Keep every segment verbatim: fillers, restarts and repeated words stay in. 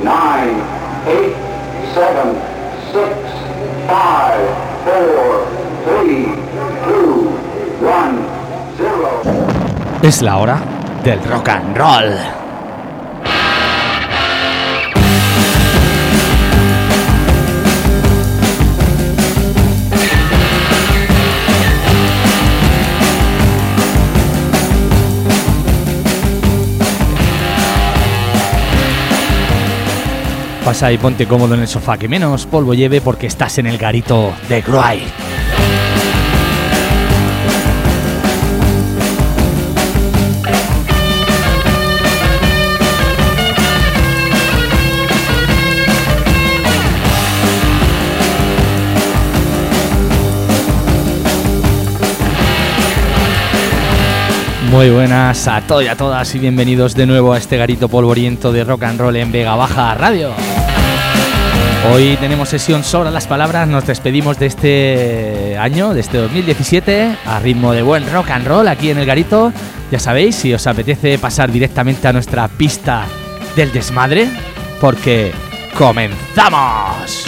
nine, eight, seven, six, five, four, three, two, one, zero. Es la hora del rock and roll. Pasa y ponte cómodo en el sofá, que menos polvo lleve porque estás en el garito de Gruy. Muy buenas a todos y a todas y bienvenidos de nuevo a este garito polvoriento de rock and roll en Vega Baja Radio. Hoy tenemos sesión sobre las palabras, nos despedimos de este año, de este dos mil diecisiete, a ritmo de buen rock and roll aquí en el garito. Ya sabéis, si os apetece pasar directamente a nuestra pista del desmadre, porque ¡comenzamos!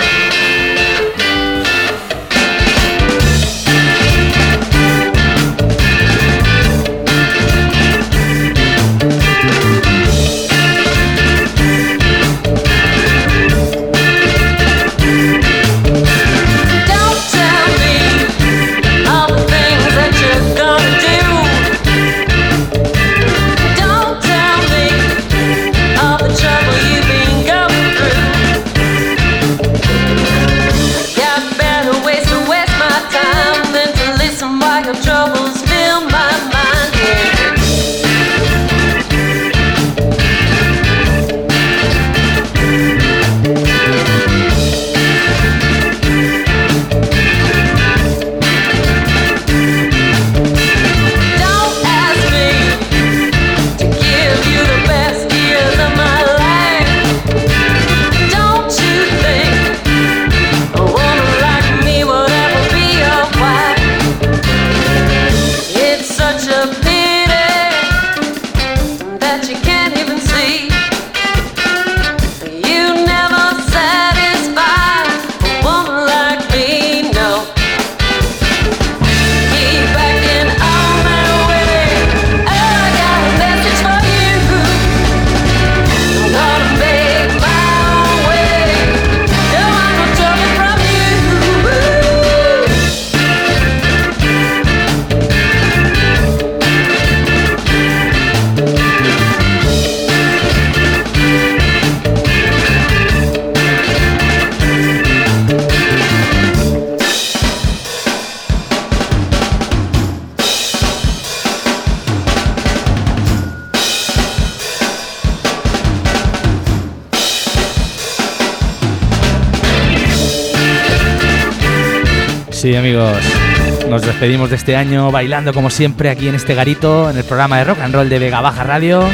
Sí, amigos, nos despedimos de este año bailando como siempre aquí en este garito, en el programa de rock and roll de Vega Baja Radio.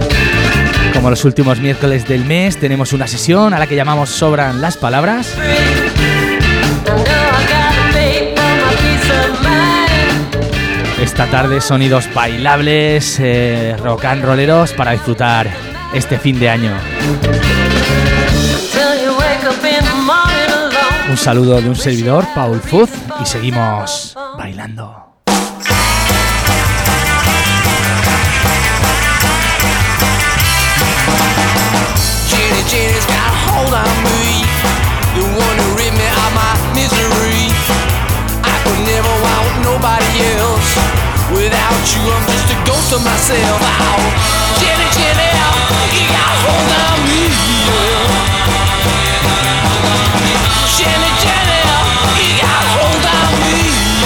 Como los últimos miércoles del mes tenemos una sesión a la que llamamos Sobran las Palabras. Esta tarde sonidos bailables, eh, rock and rolleros para disfrutar este fin de año. Un saludo de un servidor, Paul Fuz, y seguimos bailando. Jenny, Jenny's got a hold on me, the one who rid me of my misery. I could never want nobody else. Without you, I'm just a ghost of myself. Oh, Jenny, Jenny, you got a hold on me. Jenny, Jenny, you got a hold on me.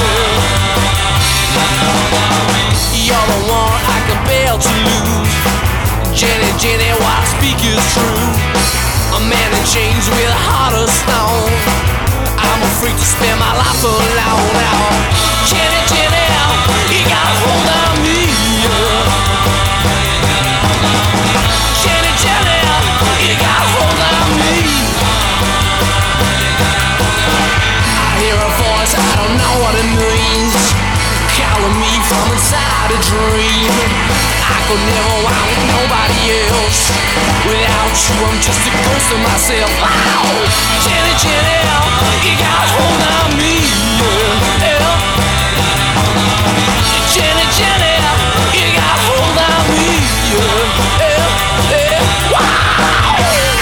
You're the one I can bear to lose. Jenny, Jenny, what I speak is true. A man in chains with a heart of stone. I'm a freak to spend my life alone now. Jenny, Jenny, you got a hold on me. Jenny, Jenny, you got a hold on me. I hear a voice, I don't know what it means, calling me from inside a dream. I could never around with nobody else. Without you, I'm just a ghost of myself. Ow! Jenny, Jenny, you got a hold on me. Yeah. Jenny, Jenny, you got a hold on me. Yeah. Yeah. Yeah. Wow!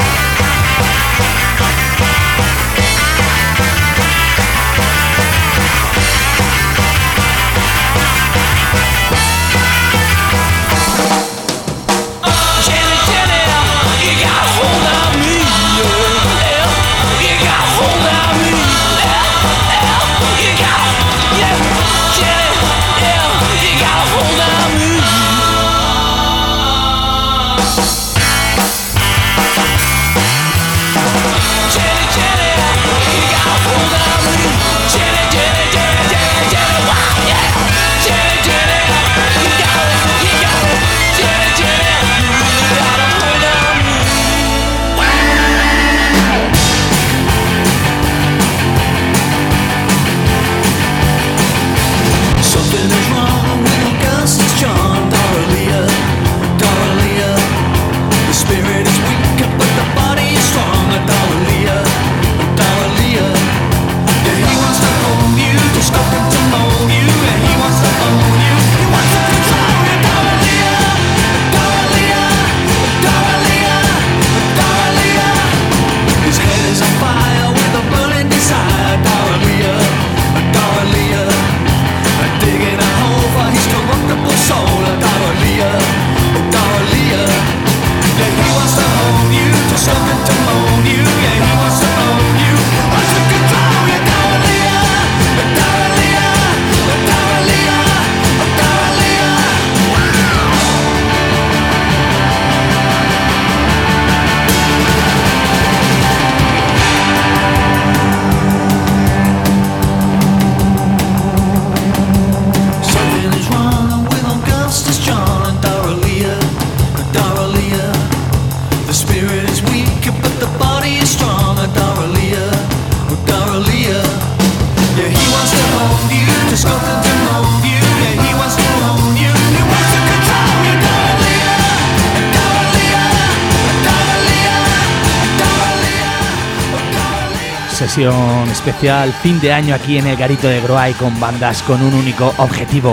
Sesión especial fin de año aquí en el Garito de Groay con bandas con un único objetivo: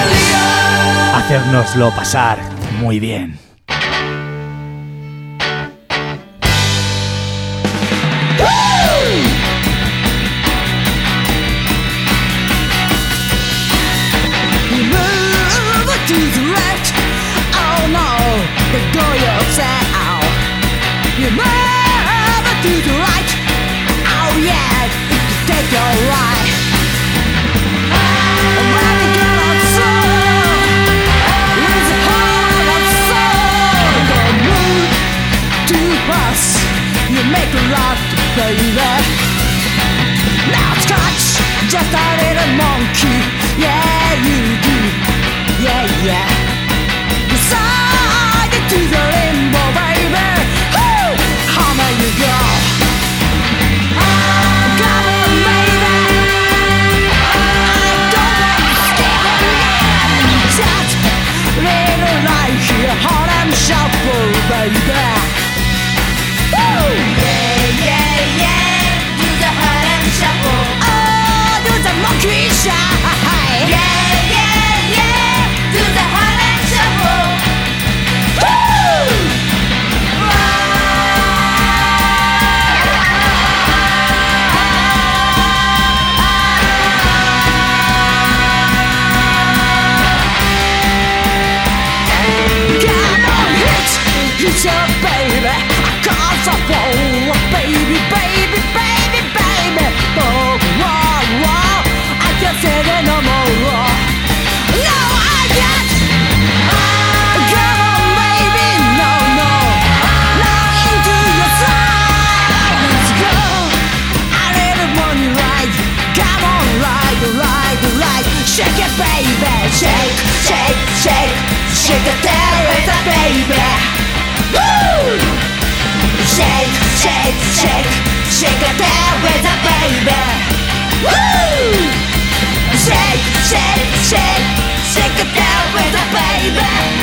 hacérnoslo pasar muy bien. Just a little monkey, yeah you do, yeah yeah. Decided to the limbo, baby. Woo! How may you go? Come on, baby. I don't want to stay again. Just little light here, hot and shuffle, baby. Woo! Yeah yeah yeah, do the hot and shuffle. Monkey shy. Yeah, yeah, yeah. Do the hot and shuffle. Woo! Come on, hit, hit your baby. I can't stop, oh, baby, baby, baby, baby. Oh, wow, wow. Can't say that no more. No, I can't. Come on, baby, no, no. Now into your side. Let's go. I really want you right. Come on, right, right, right. Shake it, baby. Shake, shake, shake. Shake it there with a baby. Woo! Shake, shake, shake. Shake it there with a baby. Woo! Shake, shake, shake, shake it down with a baby.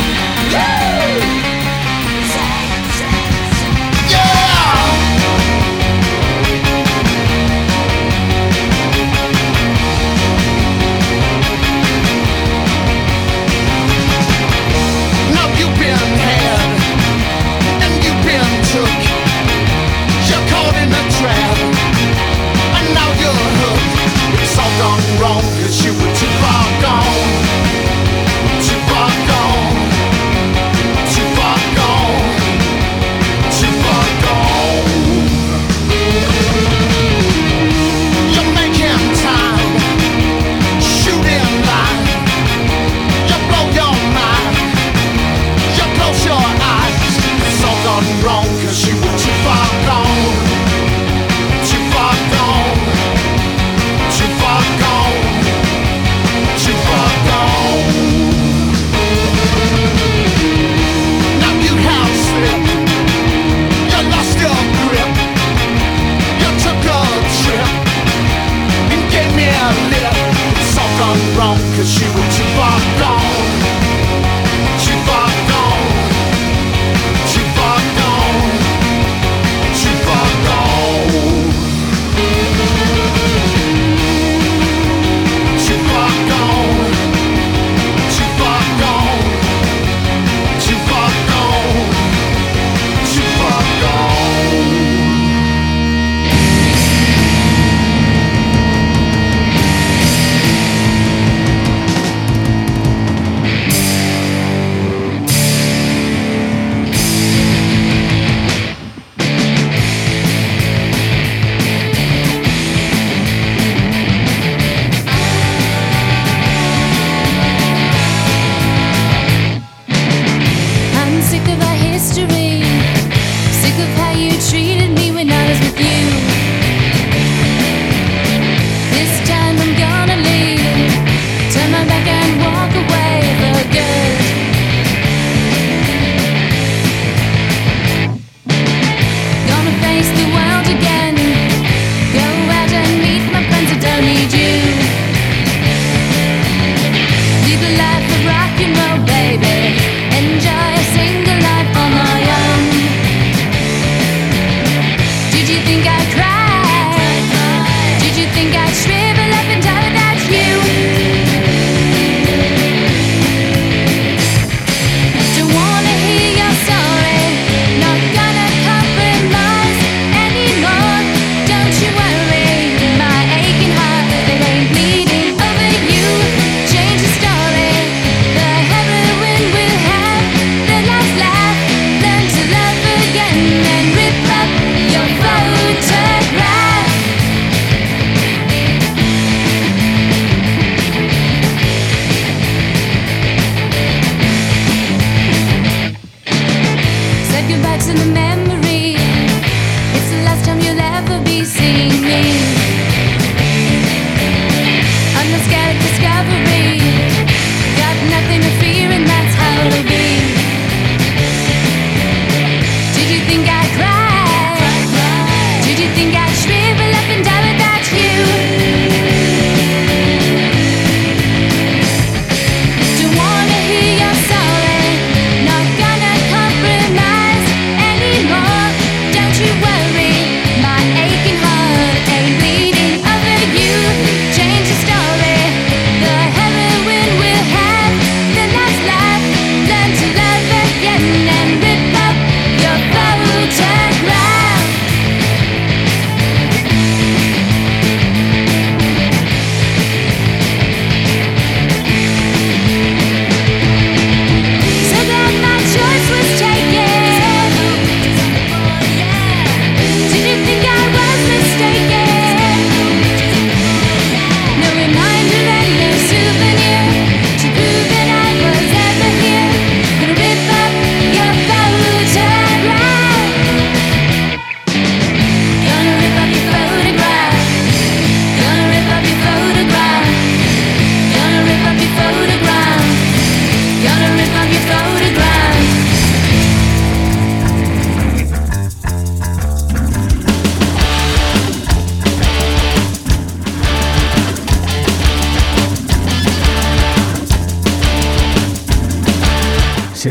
Live the life of rock and roll, baby. Enjoy a single life on my own.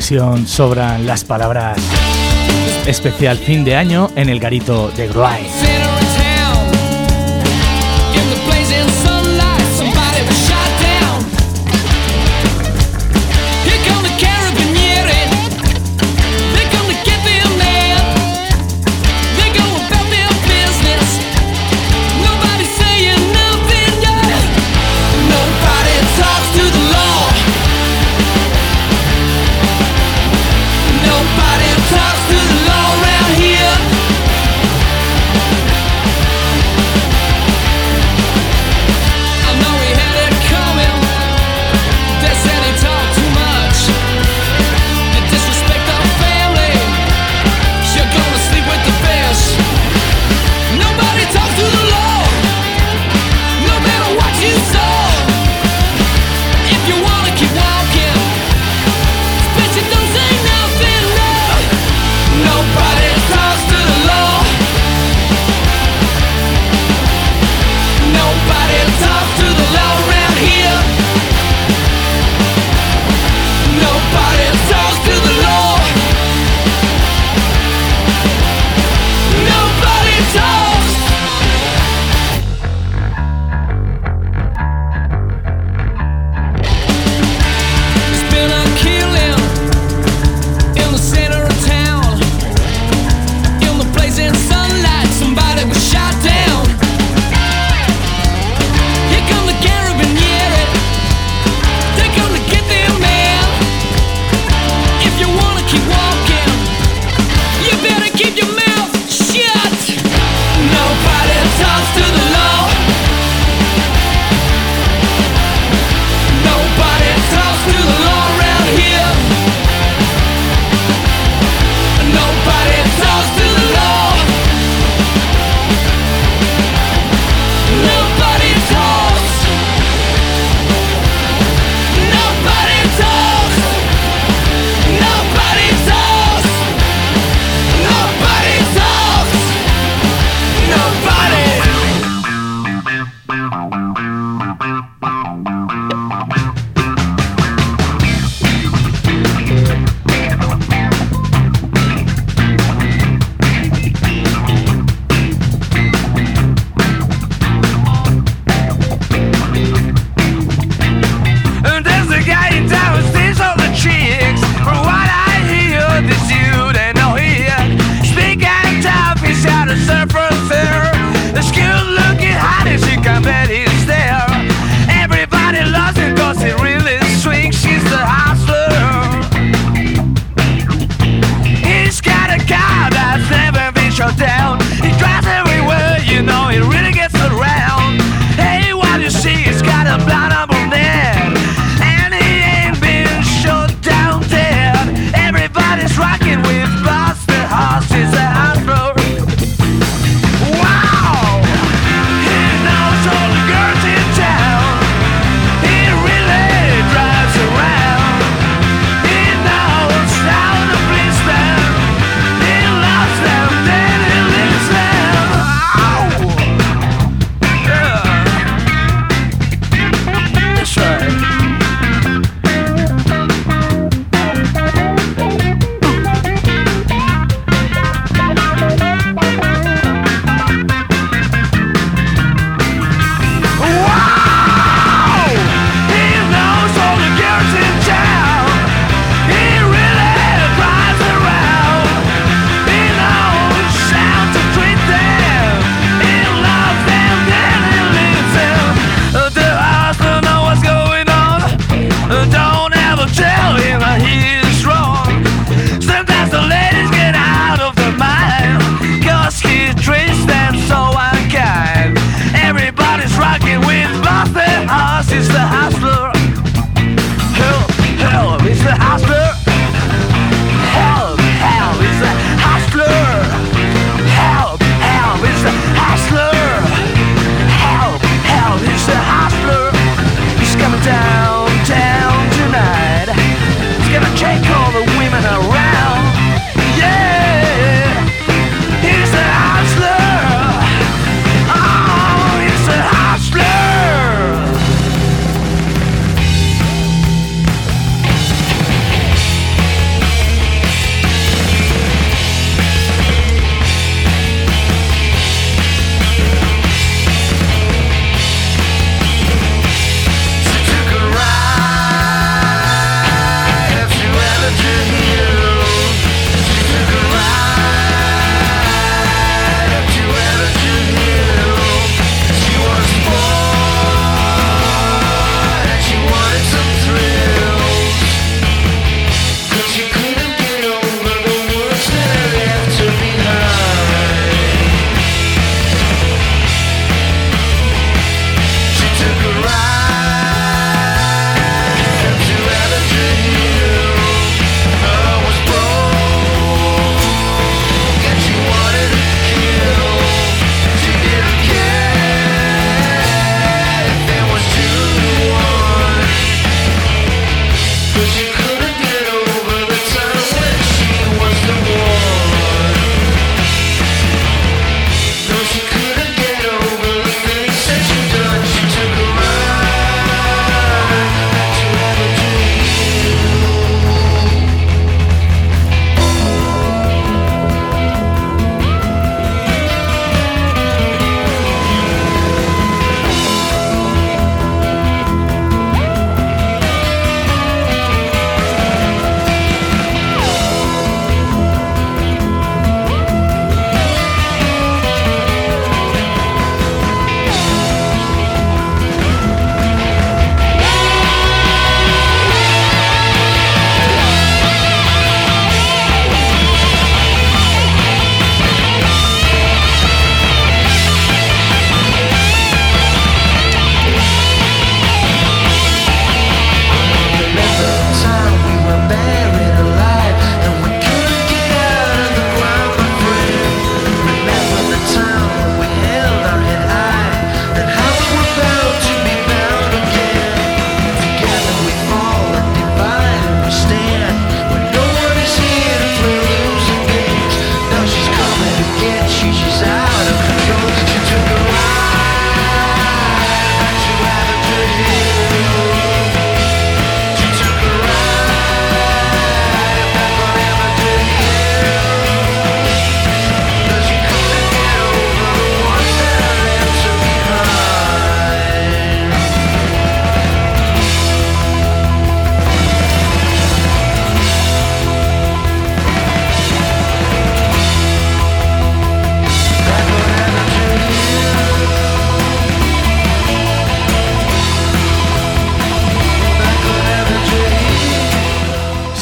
sesión Sobran las Palabras. Especial fin de año en el garito de Gruay. Nobody talks to the law around here.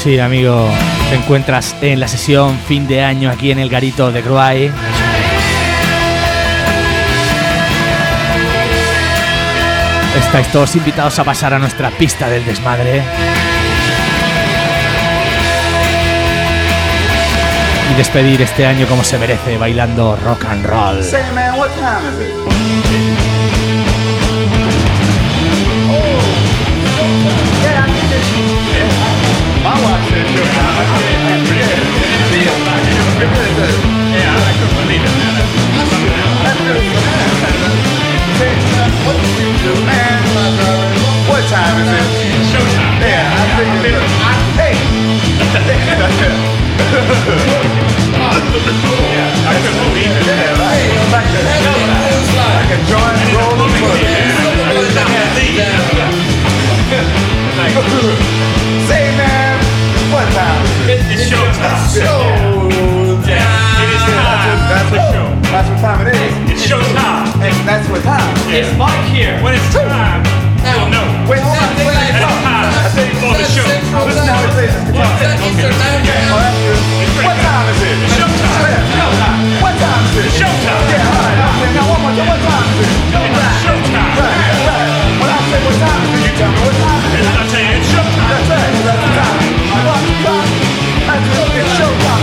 Sí, amigo, te encuentras en la sesión fin de año aquí en el Garito de Gruay. Estáis todos invitados a pasar a nuestra pista del desmadre y despedir este año como se merece, bailando rock and roll. Say, man, what time is it? Yeah, I think it's... My watch said showtime. I can't forget it. It really does. Yeah, I couldn't believe it, man. That's good. Say, what do you do, man? What time is it? Showtime. Yeah, I think it's... Hey! Yeah, I couldn't believe it. Yeah, right. Like a, like a joint rolling foot. Say, man, what time is it? It's showtime. Showtime. Yeah, it is time. That's what, show. That's what time it is. It's showtime. And that's what time. Yeah. It's Mike here. When it's time, you'll know. Wait, hold on. Wait, And it's time I think for the show. listen to how it plays this guitar. Oh, that's good. What time is it? It's showtime. Showtime. What time is it? It's showtime. Yeah, all right. Okay, now one more time. What time is it? It's showtime. Right, right. When I say what time is it, you tell me what time is it. And I tell you, it's showtime. That's right. That's the time. I watch the clock. That's it. It's showtime.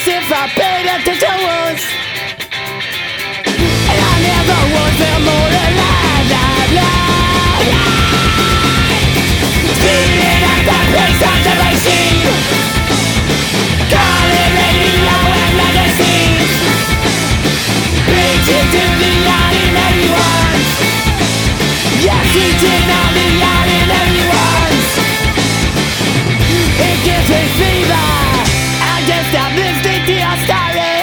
if I paid attention once. And I never was there more alive, alive, alive. Speeding at the pace of the machine, calling radio and magazines, preaching to the ordinary ones. Yes, preaching on the ordinary ones. It gives me fever. I just stop listening to your story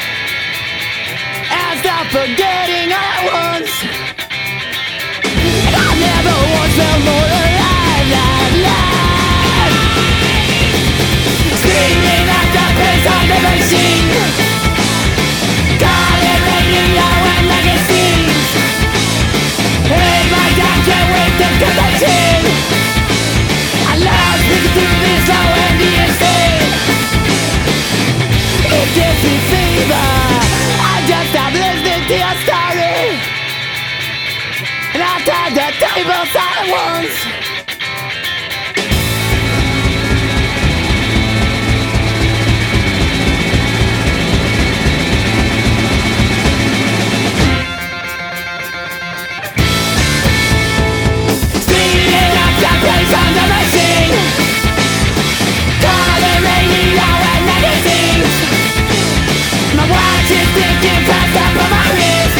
and stop forgetting all at once. And I never was felt more alive, alive, alive. Screaming at the pace of the machine, calling radio and magazines. Hey, my God, can't wait to get the chin. I love speaking to this slow and the insane. It gives me fever. I just stop listening to your story, and I turn the tables at once. Speeding up the pace of the machine, calling radio and magazines. My watch is ticking fast up on my wrist.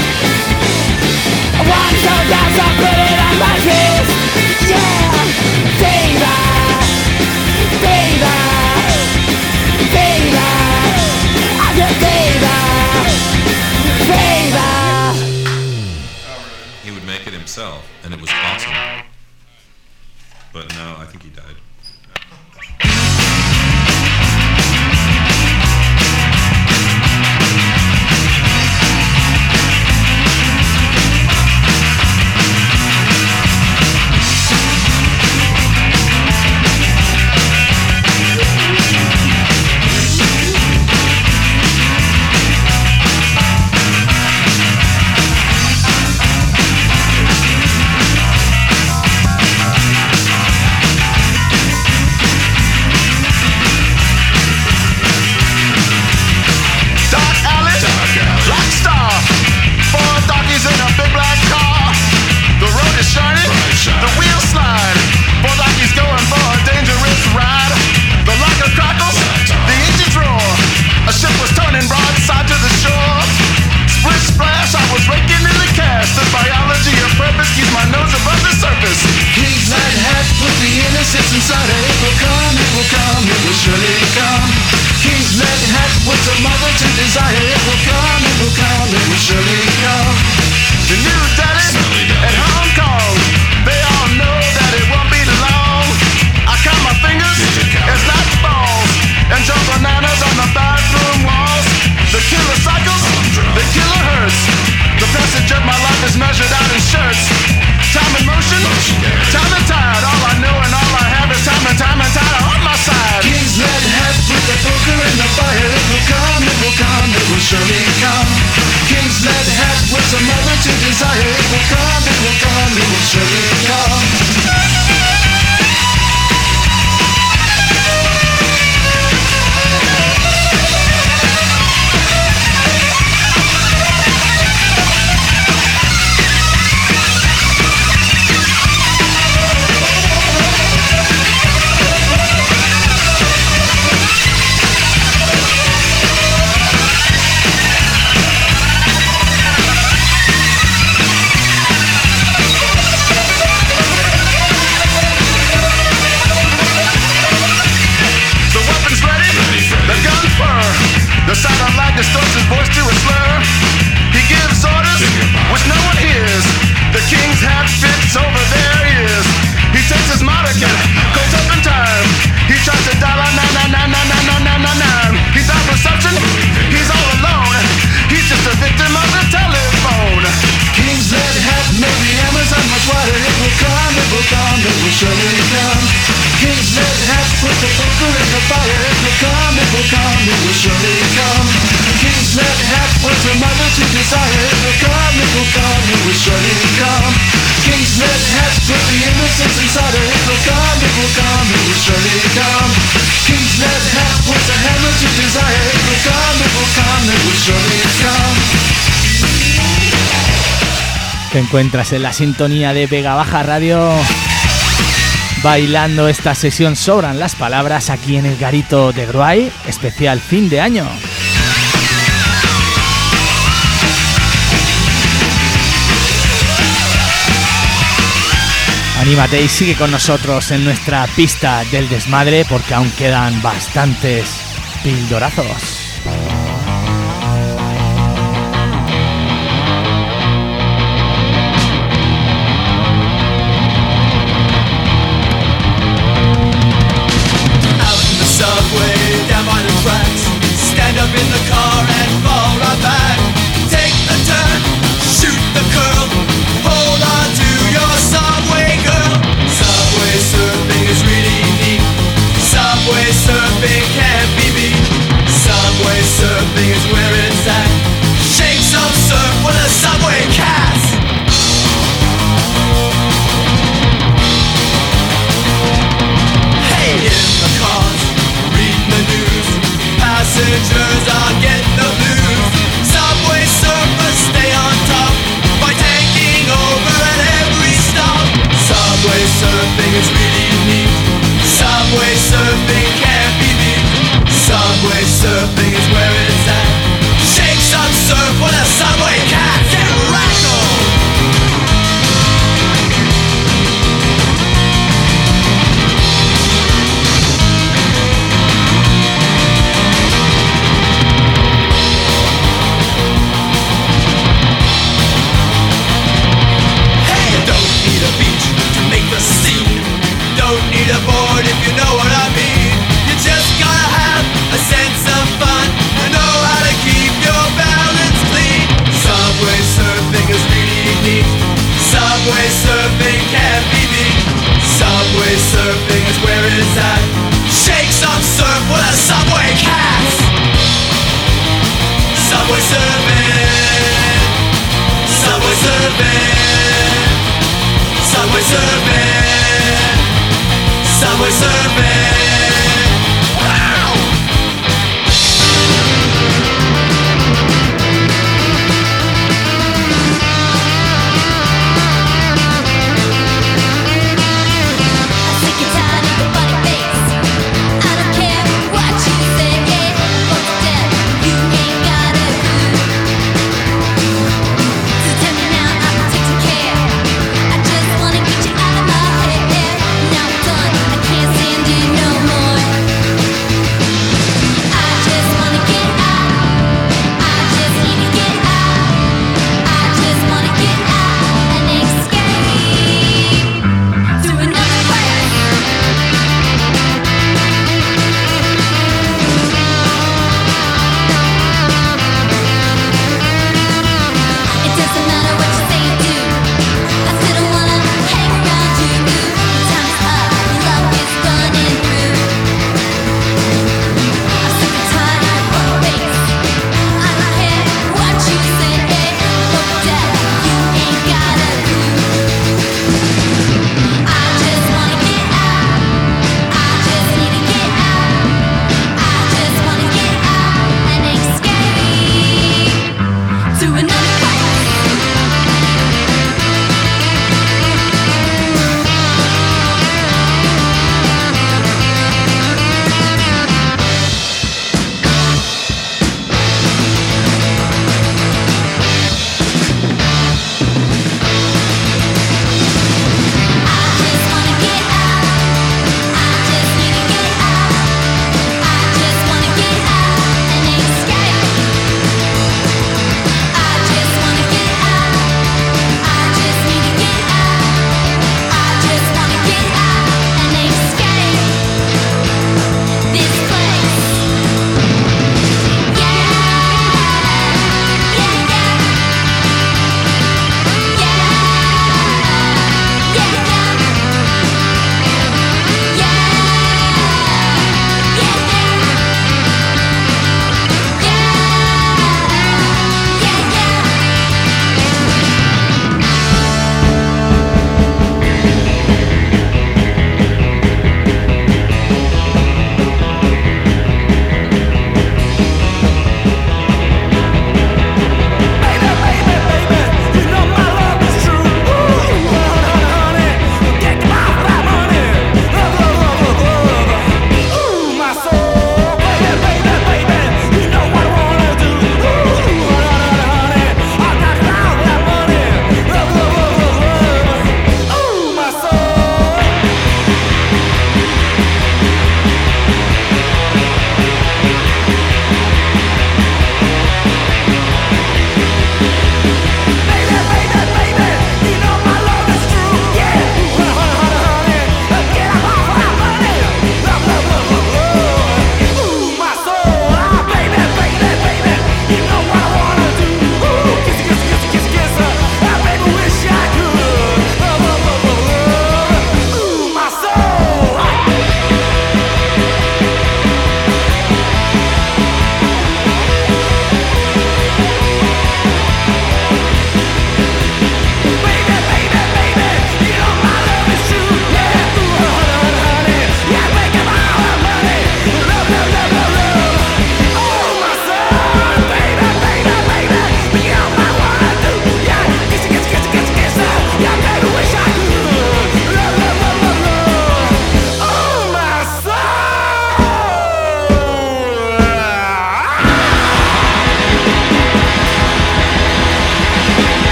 I want so down, so I put it on my wrist. Yeah, fever, fever, fever. I get fever, fever. He would make it himself, and it was awesome. But no, I think he died. Surely come. King's red hat was a hammer to desire. It will come. Te encuentras en la sintonía de Vega Baja Radio, bailando esta sesión Sobran las Palabras aquí en el Garito de Gruay, especial fin de año. Anímate y sigue con nosotros en nuestra pista del desmadre porque aún quedan bastantes pildorazos. Surfing is where it's at. Shake some surf with a subway cast. Hey, in the cars, reading the news, passengers are getting the blues. Subway surfers stay on top by taking over at every stop. Subway surfing is really neat. Subway surfing can't be beat. Subway surfing is where it's at. Shake some surf with a subway cat. Get rattled. Hey, you don't need a beach to make the scene. Don't need a board if you know what I mean. You just gotta have a sense of fun and know how to keep your balance clean. Subway surfing is really neat. Subway surfing can't be beat. Subway surfing is where it's at. Shake some surf with a subway cat. Subway surfing. Subway surfing. Subway surfing. Subway surfing. Wow!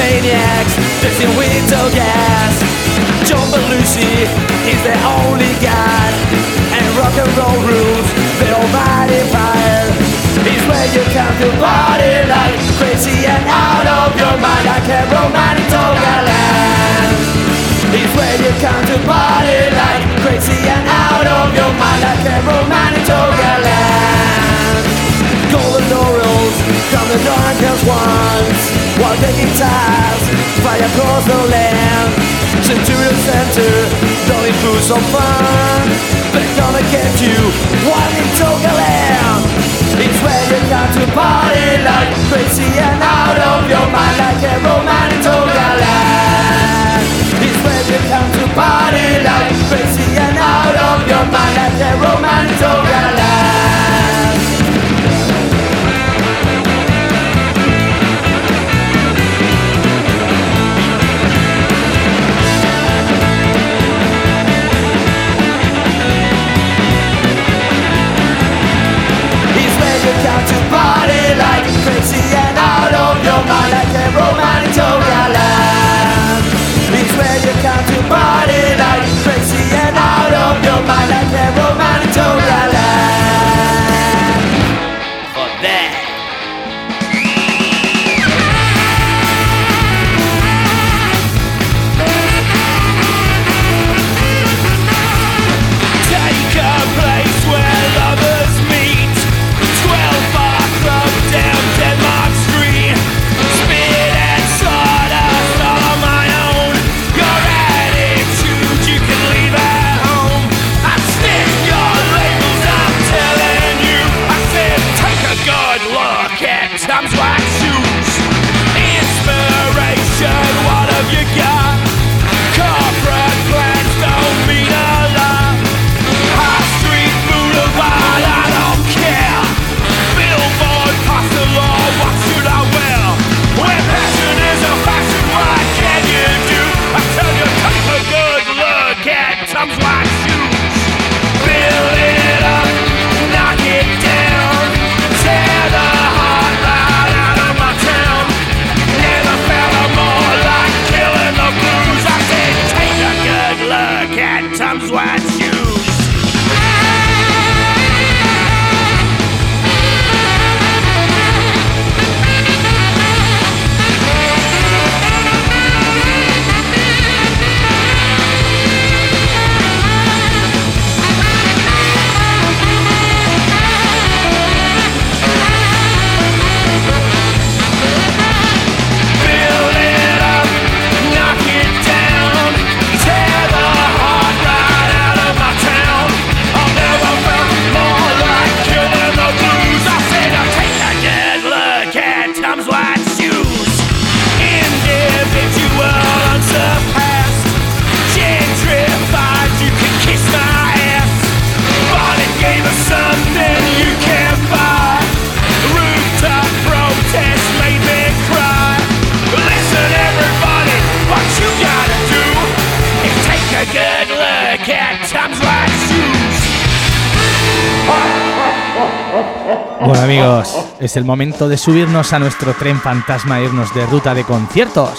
maniacs, dissing window gas. John Belushi is the only god, and rock and roll rules the almighty empire. It's where you come to party like crazy and out of your mind, like a romantic Togaland. It's where you come to party like crazy and out of your mind, like a romantic Togaland. Golden laurels come the darkest ones, while the guitars fly across the land. Send to the center, don't include some fun. They're gonna get you one in Togaland. It's where you come to party like crazy and out of your mind, like a romantic Togaland. It's where you come to party like crazy and out of your mind, like a romantic Togaland. To party like crazy and out of your mind, like a romantic Togaland. It's where you come to party like crazy and out of your mind, like a romantic Togaland. For that. Take a place where lovers meet. twelve bar club down Denmark Street. Spit and sawdust all on my own. Your attitude you can leave at home. I stick your labels, I'm telling you. I said take a good look at Tom's white shoes. Inspiration, what have you got? Corporate plans don't mean a lot. High Street Boulevard, I don't care. Billboard, past the law, what should I wear? Where passion is a fashion, what can you do? I tell you, take a good look at Tom's white shoes. Build it up, knock it down, tear the heart right out of my town. Never felt more like killing the blues. I said, take a good look at Tom's white shoes. Build it up, knock it down, tear the heart right out of my town. I've never felt more like killing the blues. I said I'll take a good look at Tom's white shoes. Individual, unsurpassed, gentrified, you can kiss my ass. Bonnet gave us something you can't buy. Rooftop protest made me cry. Listen everybody, what you gotta do is take a good look at Tom's white shoes. Bueno amigos, es el momento de subirnos a nuestro tren fantasma e irnos de ruta de conciertos.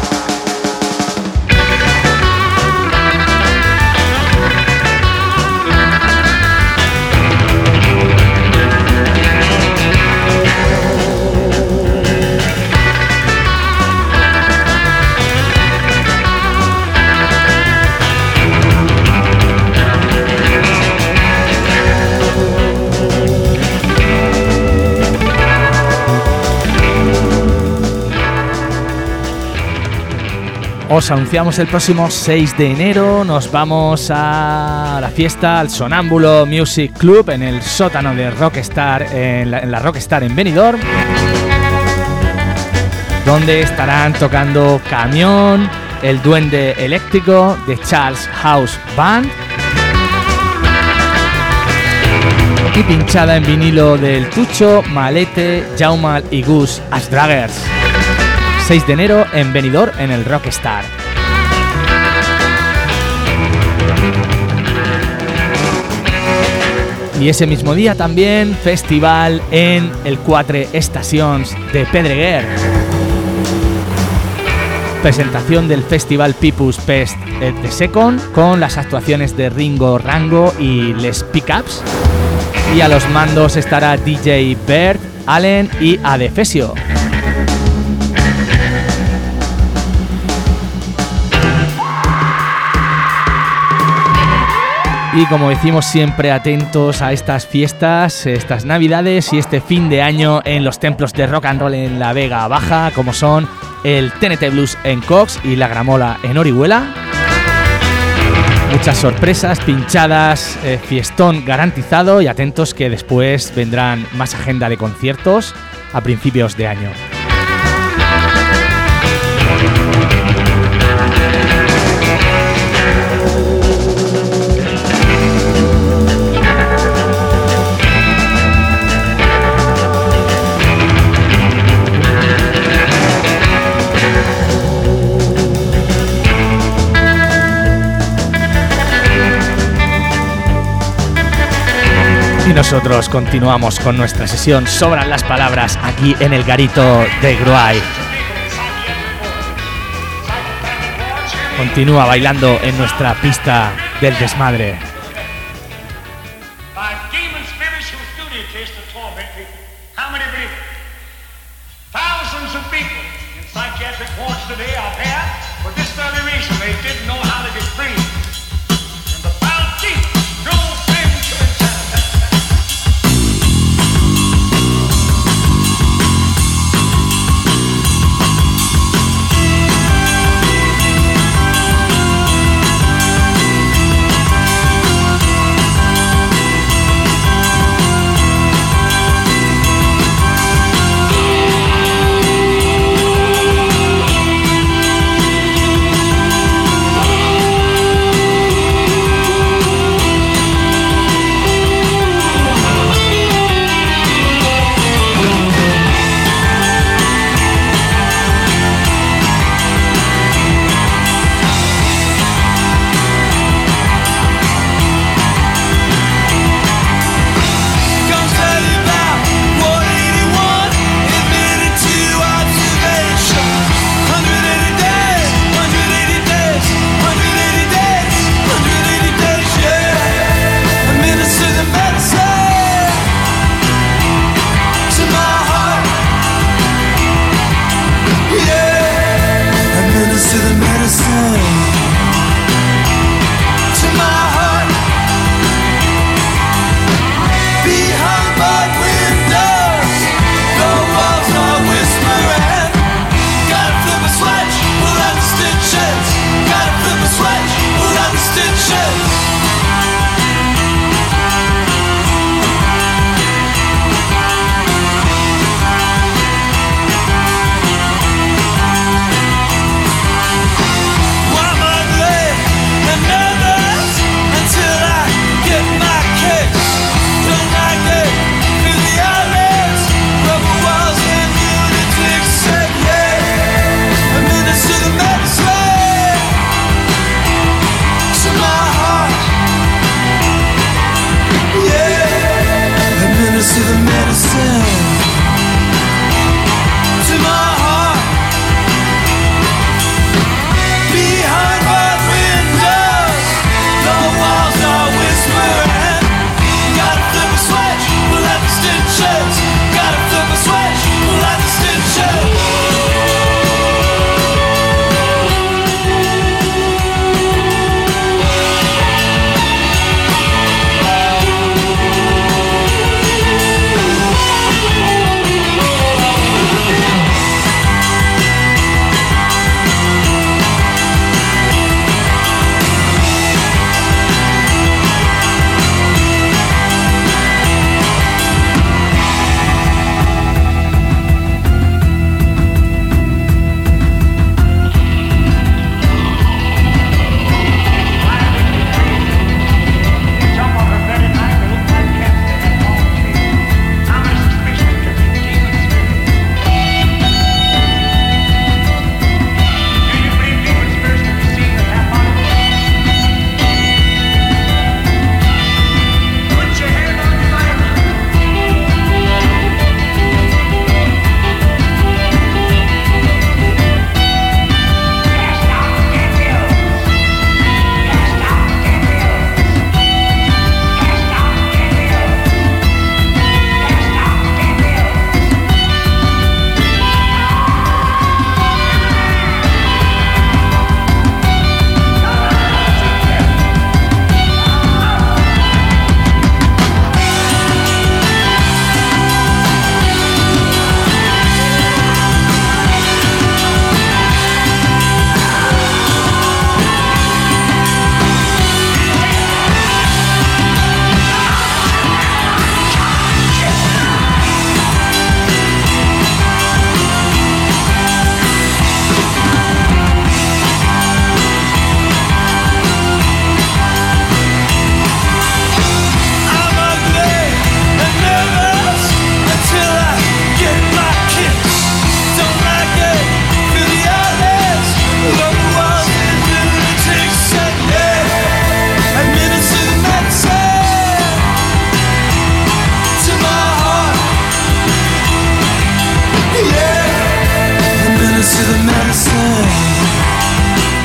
Os anunciamos el próximo seis de enero, nos vamos a la fiesta, al Sonámbulo Music Club en el sótano de Rockstar, en la, en la Rockstar en Benidorm, donde estarán tocando Camión, El Duende Eléctrico, The Charles House Band y pinchada en vinilo del Tucho, Malete, Jaumal y Gus Asdragers. seis de enero en Benidorm en el Rockstar. Y ese mismo día también festival en el Quatre Estacions de Pedreguer. Presentación del Festival People's Fest The Second con las actuaciones de Ringo Rango y Les Pickups. Y a los mandos estará D J Bert, Allen y Adefesio. Y como decimos siempre, atentos a estas fiestas, estas navidades y este fin de año en los templos de rock and roll en la Vega Baja, como son el T N T Blues en Cox y la Gramola en Orihuela. Muchas sorpresas, pinchadas, eh, fiestón garantizado, y atentos que después vendrán más agenda de conciertos a principios de año. Y nosotros continuamos con nuestra sesión Sobran las Palabras aquí en el garito de Gruay. Continúa bailando en nuestra pista del desmadre.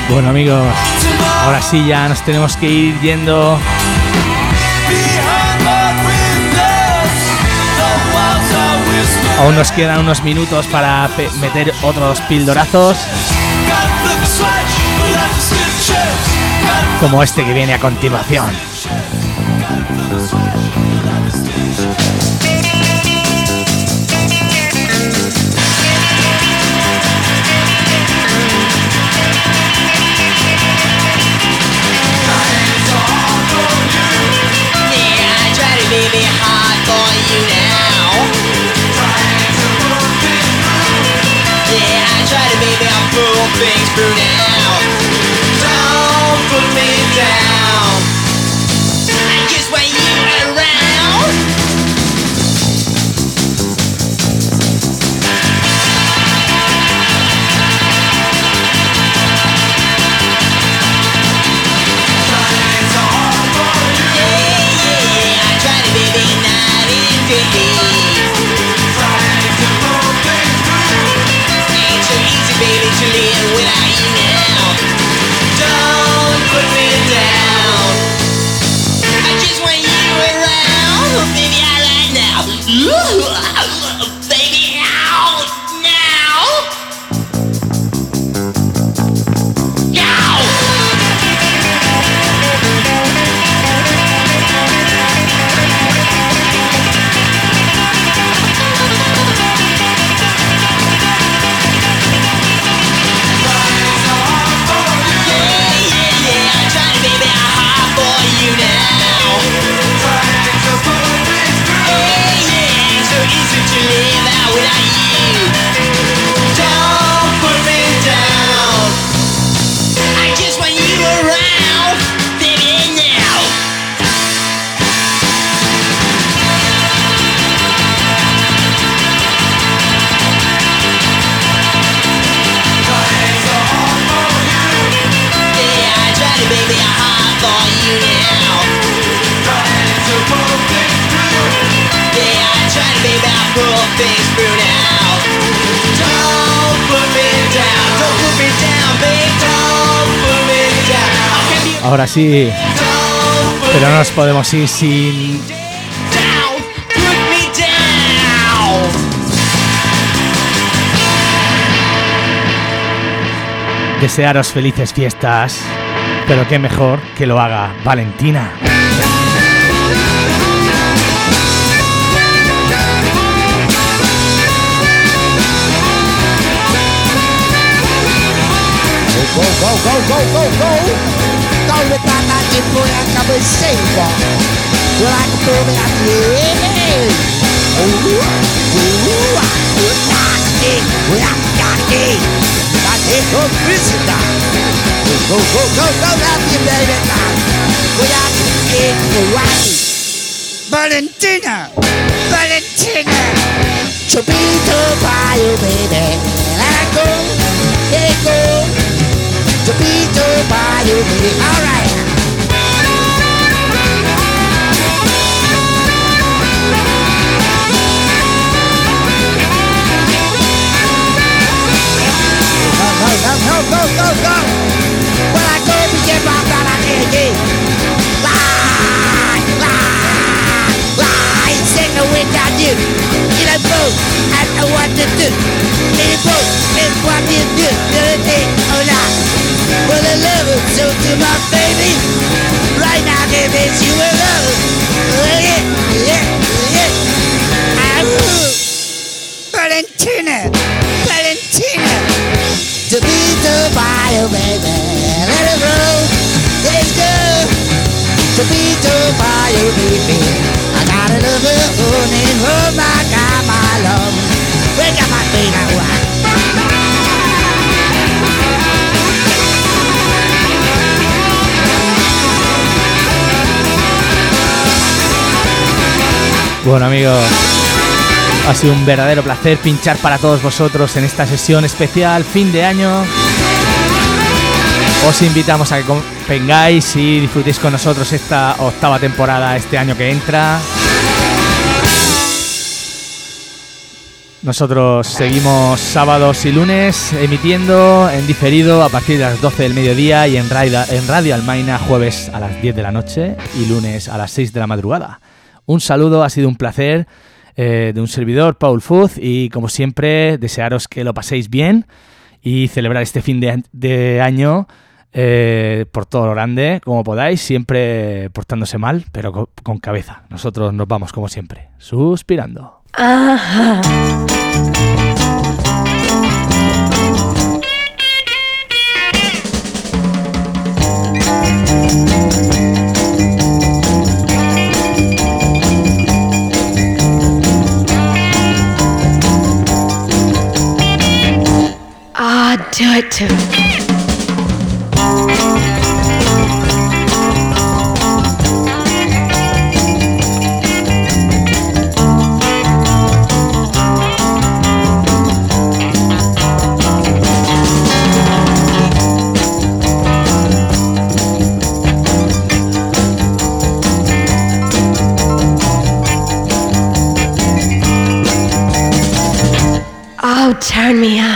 Bueno amigos, ahora sí ya nos tenemos que ir yendo. Aún nos quedan unos minutos para pe- meter otros pildorazos, como este que viene a continuación. Baby, hard for you now. Yeah, I try to, baby, I'll pull things through now. Don't put me down. I just want you around. Baby, to live without you now. Don't put me down. I just want you around, baby, all right now. Ooh, baby, out now. Go! Ahora sí, pero no nos podemos ir sin desearos felices fiestas, pero qué mejor que lo haga Valentina. Go, go, go, go, go, go! Go with that magic boy and come and save her. Like a baby at the end. Ooh, ooh, ooh, nasty, nasty. That is so physical. Go, go, go, go, love you, baby. We are in Hawaii. Valentina, Valentina. Chubito by you, baby. Let go, let go. To be told by you, baby. All right. Go, go, go, go, go, go, go. When I go to get my brother, I can't get. Lie, lie, lie. Sing the wind I do. Get a boat, I know what to do. Get a boat, it's what you do. Do the thing or not. Well, I love it, so to my baby. Right now, give it you a love. Yeah, yeah, yeah. I will. Valentina, Valentina. To be the bio, baby. Let it roll, let's go. To be the bio, baby. I gotta love her, honey, oh my God, my love. Wake up my feet, I want. Bueno amigos, ha sido un verdadero placer pinchar para todos vosotros en esta sesión especial fin de año. Os invitamos a que vengáis y disfrutéis con nosotros esta octava temporada este año que entra. Nosotros seguimos sábados y lunes emitiendo en diferido a partir de las doce del mediodía y en Radio, en Radio Almaina jueves a las diez de la noche y lunes a las seis de la madrugada. Un saludo, ha sido un placer eh, de un servidor, Paul Fuz, y como siempre desearos que lo paséis bien y celebrar este fin de, de año eh, por todo lo grande, como podáis, siempre portándose mal, pero con, con cabeza. Nosotros nos vamos como siempre, suspirando. Ajá. Ah, do it too. Oh, turn me